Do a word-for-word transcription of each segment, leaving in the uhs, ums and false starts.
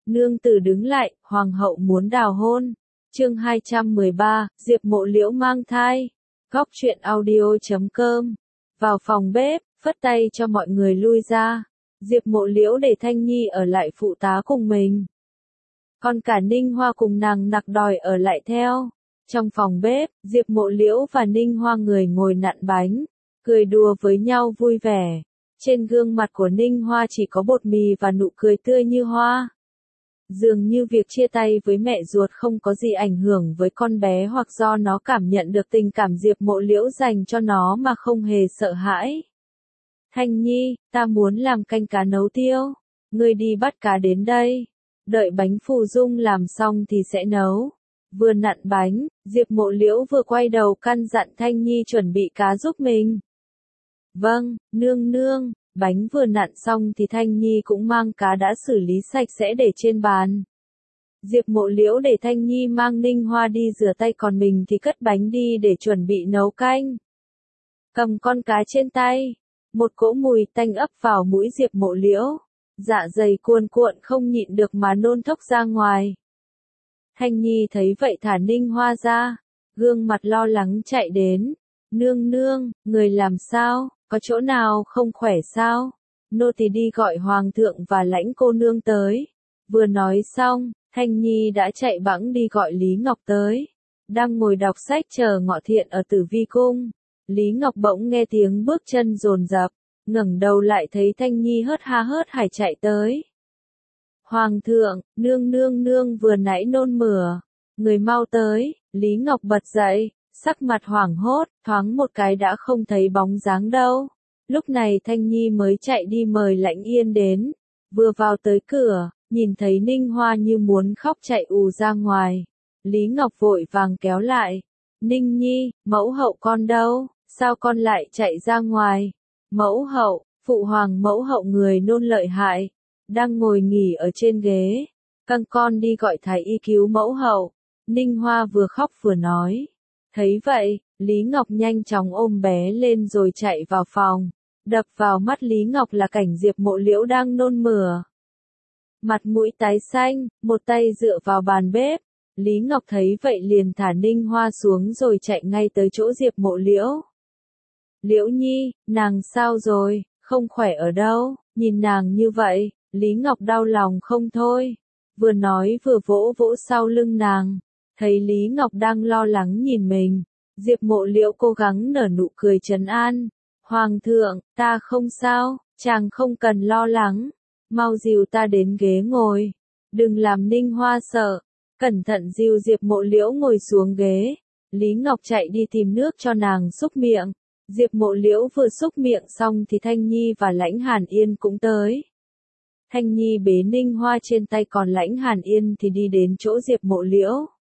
Nương tử đứng lại, hoàng hậu muốn đào hôn. Chương hai trăm mười ba, Diệp Mộ Liễu mang thai. Góc truyện audio chấm com. Vào phòng bếp, phất tay cho mọi người lui ra. Diệp Mộ Liễu để Thanh Nhi ở lại phụ tá cùng mình. Còn cả Ninh Hoa cùng nàng nặc đòi ở lại theo. Trong phòng bếp, Diệp Mộ Liễu và Ninh Hoa người ngồi nặn bánh, cười đùa với nhau vui vẻ. Trên gương mặt của Ninh Hoa chỉ có bột mì và nụ cười tươi như hoa. Dường như việc chia tay với mẹ ruột không có gì ảnh hưởng với con bé, hoặc do nó cảm nhận được tình cảm Diệp Mộ Liễu dành cho nó mà không hề sợ hãi. Thanh Nhi, ta muốn làm canh cá nấu tiêu. Ngươi đi bắt cá đến đây. Đợi bánh phù dung làm xong thì sẽ nấu. Vừa nặn bánh, Diệp Mộ Liễu vừa quay đầu căn dặn Thanh Nhi chuẩn bị cá giúp mình. Vâng, nương nương. Bánh vừa nặn xong thì Thanh Nhi cũng mang cá đã xử lý sạch sẽ để trên bàn. Diệp Mộ Liễu để Thanh Nhi mang Ninh Hoa đi rửa tay, còn mình thì cất bánh đi để chuẩn bị nấu canh. Cầm con cá trên tay, một cỗ mùi tanh ập vào mũi Diệp Mộ Liễu. Dạ dày cuồn cuộn không nhịn được mà nôn thốc ra ngoài. Thanh Nhi thấy vậy thả Ninh Hoa ra, gương mặt lo lắng chạy đến. Nương nương, người làm sao? Có chỗ nào không khỏe sao? Nô tỳ đi gọi hoàng thượng và lãnh cô nương tới. Vừa nói xong, Thanh Nhi đã chạy bẵng đi gọi Lý Ngọc tới. Đang ngồi đọc sách chờ Ngọ Thiện ở Tử Vi cung. Lý Ngọc bỗng nghe tiếng bước chân dồn dập, ngẩng đầu lại thấy Thanh Nhi hớt ha hớt hải chạy tới. Hoàng thượng, nương nương nương vừa nãy nôn mửa. Người mau tới. Lý Ngọc bật dậy, sắc mặt hoảng hốt, thoáng một cái đã không thấy bóng dáng đâu. Lúc này Thanh Nhi mới chạy đi mời Lãnh Yên đến. Vừa vào tới cửa, nhìn thấy Ninh Hoa như muốn khóc chạy ù ra ngoài. Lý Ngọc vội vàng kéo lại. Ninh Nhi, mẫu hậu con đâu? Sao con lại chạy ra ngoài? Mẫu hậu, phụ hoàng mẫu hậu người nôn lợi hại. Đang ngồi nghỉ ở trên ghế. Căng con đi gọi thái y cứu mẫu hậu. Ninh Hoa vừa khóc vừa nói. Thấy vậy, Lý Ngọc nhanh chóng ôm bé lên rồi chạy vào phòng. Đập vào mắt Lý Ngọc là cảnh Diệp Mộ Liễu đang nôn mửa. Mặt mũi tái xanh, một tay dựa vào bàn bếp. Lý Ngọc thấy vậy liền thả Ninh Hoa xuống rồi chạy ngay tới chỗ Diệp Mộ Liễu. Liễu Nhi, nàng sao rồi, không khỏe ở đâu? Nhìn nàng như vậy, Lý Ngọc đau lòng không thôi. Vừa nói vừa vỗ vỗ sau lưng nàng. Thấy Lý Ngọc đang lo lắng nhìn mình, Diệp Mộ Liễu cố gắng nở nụ cười trấn an. Hoàng thượng, ta không sao, chàng không cần lo lắng. Mau dìu ta đến ghế ngồi. Đừng làm Ninh Hoa sợ. Cẩn thận dìu Diệp Mộ Liễu ngồi xuống ghế. Lý Ngọc chạy đi tìm nước cho nàng xúc miệng. Diệp Mộ Liễu vừa xúc miệng xong thì Thanh Nhi và Lãnh Hàn Yên cũng tới. Thanh Nhi bế Ninh Hoa trên tay, còn Lãnh Hàn Yên thì đi đến chỗ Diệp Mộ Liễu.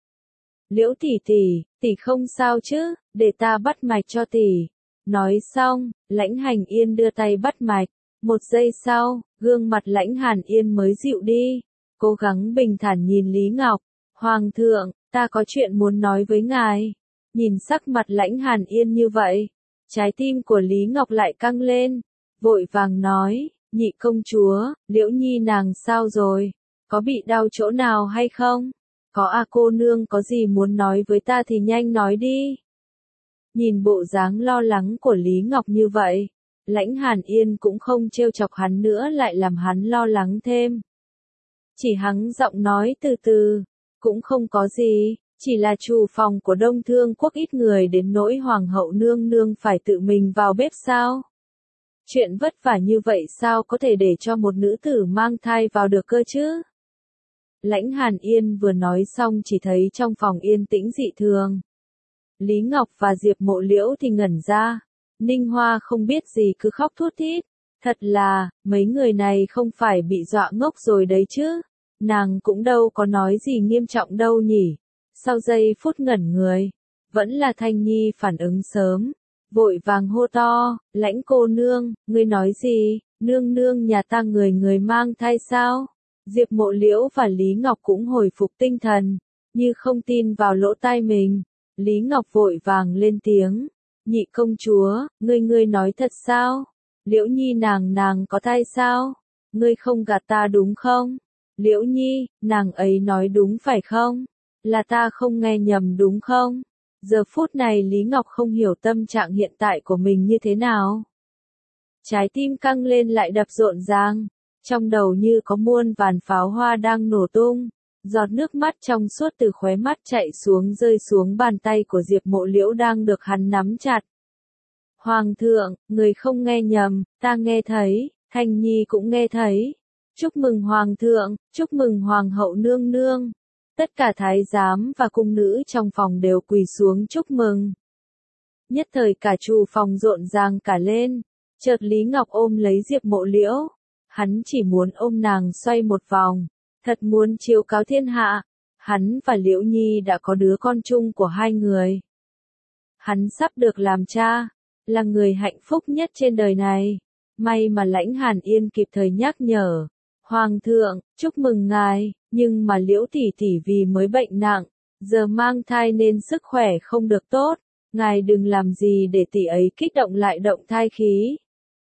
Liễu tỷ tỷ, tỷ không sao chứ, để ta bắt mạch cho tỷ. Nói xong, Lãnh Hành Yên đưa tay bắt mạch. Một giây sau, gương mặt Lãnh Hàn Yên mới dịu đi. Cố gắng bình thản nhìn Lý Ngọc. Hoàng thượng, ta có chuyện muốn nói với ngài. Nhìn sắc mặt Lãnh Hàn Yên như vậy, trái tim của Lý Ngọc lại căng lên. Vội vàng nói, nhị công chúa, Liễu Nhi nàng sao rồi? Có bị đau chỗ nào hay không? Có à, cô nương có gì muốn nói với ta thì nhanh nói đi. Nhìn bộ dáng lo lắng của Lý Ngọc như vậy, Lãnh Hàn Yên cũng không trêu chọc hắn nữa, lại làm hắn lo lắng thêm. Chỉ hắng giọng nói từ từ, cũng không có gì, chỉ là chủ phòng của Đông Thương quốc ít người đến nỗi hoàng hậu nương nương phải tự mình vào bếp sao? Chuyện vất vả như vậy sao có thể để cho một nữ tử mang thai vào được cơ chứ? Lãnh Hàn Yên vừa nói xong chỉ thấy trong phòng yên tĩnh dị thường. Lý Ngọc và Diệp Mộ Liễu thì ngẩn ra. Ninh Hoa không biết gì cứ khóc thút thít. Thật là, mấy người này không phải bị dọa ngốc rồi đấy chứ. Nàng cũng đâu có nói gì nghiêm trọng đâu nhỉ. Sau giây phút ngẩn người, vẫn là Thanh Nhi phản ứng sớm. Vội vàng hô to, Lãnh cô nương, ngươi nói gì? Nương nương nhà ta người người mang thai sao? Diệp Mộ Liễu và Lý Ngọc cũng hồi phục tinh thần, như không tin vào lỗ tai mình. Lý Ngọc vội vàng lên tiếng, nhị công chúa, ngươi ngươi nói thật sao? Liễu Nhi nàng nàng có thai sao? Ngươi không gạt ta đúng không? Liễu Nhi, nàng ấy nói đúng phải không? Là ta không nghe nhầm đúng không? Giờ phút này Lý Ngọc không hiểu tâm trạng hiện tại của mình như thế nào. Trái tim căng lên lại đập rộn ràng, trong đầu như có muôn vàn pháo hoa đang nổ tung, giọt nước mắt trong suốt từ khóe mắt chạy xuống rơi xuống bàn tay của Diệp Mộ Liễu đang được hắn nắm chặt. Hoàng thượng, người không nghe nhầm, ta nghe thấy, Thanh Nhi cũng nghe thấy. Chúc mừng Hoàng thượng, chúc mừng Hoàng hậu nương nương. Tất cả thái giám và cung nữ trong phòng đều quỳ xuống chúc mừng. Nhất thời cả trù phòng rộn ràng cả lên, chợt Lý Ngọc ôm lấy Diệp Mộ Liễu. Hắn chỉ muốn ôm nàng xoay một vòng, thật muốn chiếu cáo thiên hạ. Hắn và Liễu Nhi đã có đứa con chung của hai người. Hắn sắp được làm cha, là người hạnh phúc nhất trên đời này. May mà Lãnh Hàn Yên kịp thời nhắc nhở. Hoàng thượng, chúc mừng ngài, nhưng mà Liễu tỷ tỷ vì mới bệnh nặng, giờ mang thai nên sức khỏe không được tốt, ngài đừng làm gì để tỷ ấy kích động lại động thai khí.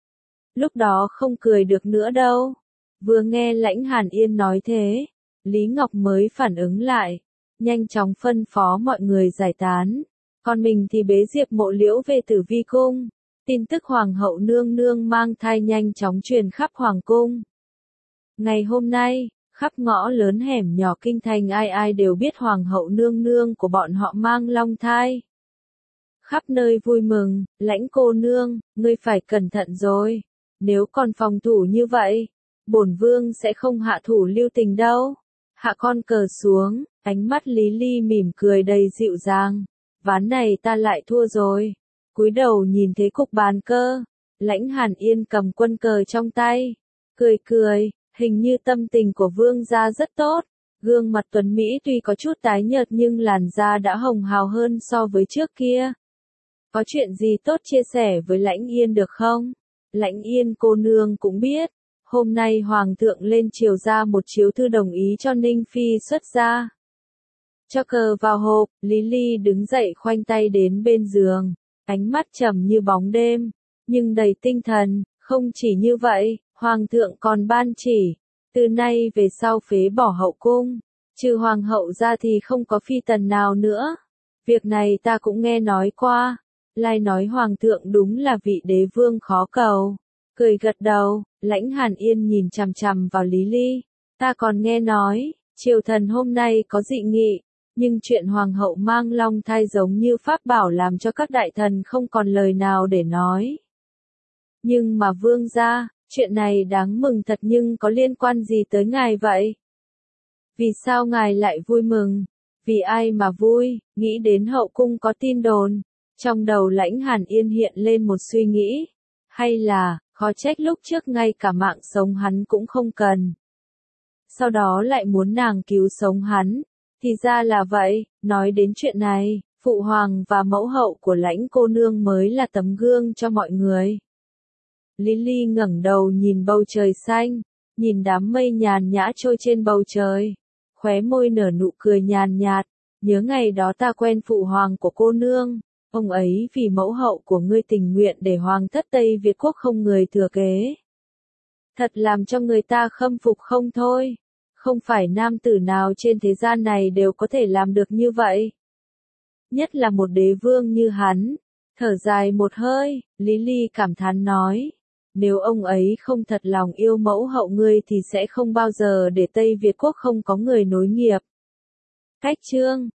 Lúc đó không cười được nữa đâu. Vừa nghe Lãnh Hàn Yên nói thế, Lý Ngọc mới phản ứng lại, nhanh chóng phân phó mọi người giải tán, còn mình thì bế Diệp Mộ Liễu về Tử Vi cung. Tin tức Hoàng hậu nương nương mang thai nhanh chóng truyền khắp Hoàng cung. Ngày hôm nay, khắp ngõ lớn hẻm nhỏ kinh thành ai ai đều biết Hoàng hậu nương nương của bọn họ mang long thai. Khắp nơi vui mừng, Lãnh cô nương, ngươi phải cẩn thận rồi. Nếu còn phòng thủ như vậy, bổn vương sẽ không hạ thủ lưu tình đâu. Hạ con cờ xuống, ánh mắt Lý Ly mỉm cười đầy dịu dàng. Ván này ta lại thua rồi. Cúi đầu nhìn thấy cục bàn cơ, Lãnh Hàn Yên cầm quân cờ trong tay, cười cười, hình như tâm tình của vương gia rất tốt. Gương mặt tuấn Mỹ tuy có chút tái nhợt nhưng làn da đã hồng hào hơn so với trước kia. Có chuyện gì tốt chia sẻ với Lãnh Yên được không? Lãnh Yên cô nương cũng biết, hôm nay Hoàng thượng lên triều ra một chiếu thư đồng ý cho Ninh Phi xuất gia. Cho cờ vào hộp, Lý Ly đứng dậy khoanh tay đến bên giường, ánh mắt trầm như bóng đêm, nhưng đầy tinh thần. Không chỉ như vậy, Hoàng thượng còn ban chỉ, từ nay về sau phế bỏ hậu cung, trừ Hoàng hậu ra thì không có phi tần nào nữa. Việc này ta cũng nghe nói qua. Lai nói Hoàng thượng đúng là vị đế vương khó cầu. Cười gật đầu, Lãnh Hàn Yên nhìn chằm chằm vào Lý Ly. Ta còn nghe nói, triều thần hôm nay có dị nghị, nhưng chuyện Hoàng hậu mang long thai giống như pháp bảo làm cho các đại thần không còn lời nào để nói. Nhưng mà vương gia, chuyện này đáng mừng thật nhưng có liên quan gì tới ngài vậy? Vì sao ngài lại vui mừng? Vì ai mà vui? Nghĩ đến hậu cung có tin đồn. Trong đầu Lãnh Hàn Yên hiện lên một suy nghĩ. Hay là, khó trách lúc trước ngay cả mạng sống hắn cũng không cần. Sau đó lại muốn nàng cứu sống hắn. Thì ra là vậy, nói đến chuyện này, phụ hoàng và mẫu hậu của Lãnh cô nương mới là tấm gương cho mọi người. Lý Ly ngẩng đầu nhìn bầu trời xanh, nhìn đám mây nhàn nhã trôi trên bầu trời, khóe môi nở nụ cười nhàn nhạt, nhớ ngày đó ta quen phụ hoàng của cô nương, ông ấy vì mẫu hậu của ngươi tình nguyện để hoàng thất Tây Việt quốc không người thừa kế. Thật làm cho người ta khâm phục không thôi, không phải nam tử nào trên thế gian này đều có thể làm được như vậy. Nhất là một đế vương như hắn. Thở dài một hơi, Lý Ly cảm thán nói. Nếu ông ấy không thật lòng yêu mẫu hậu ngươi thì sẽ không bao giờ để Tây Việt quốc không có người nối nghiệp. Cách chương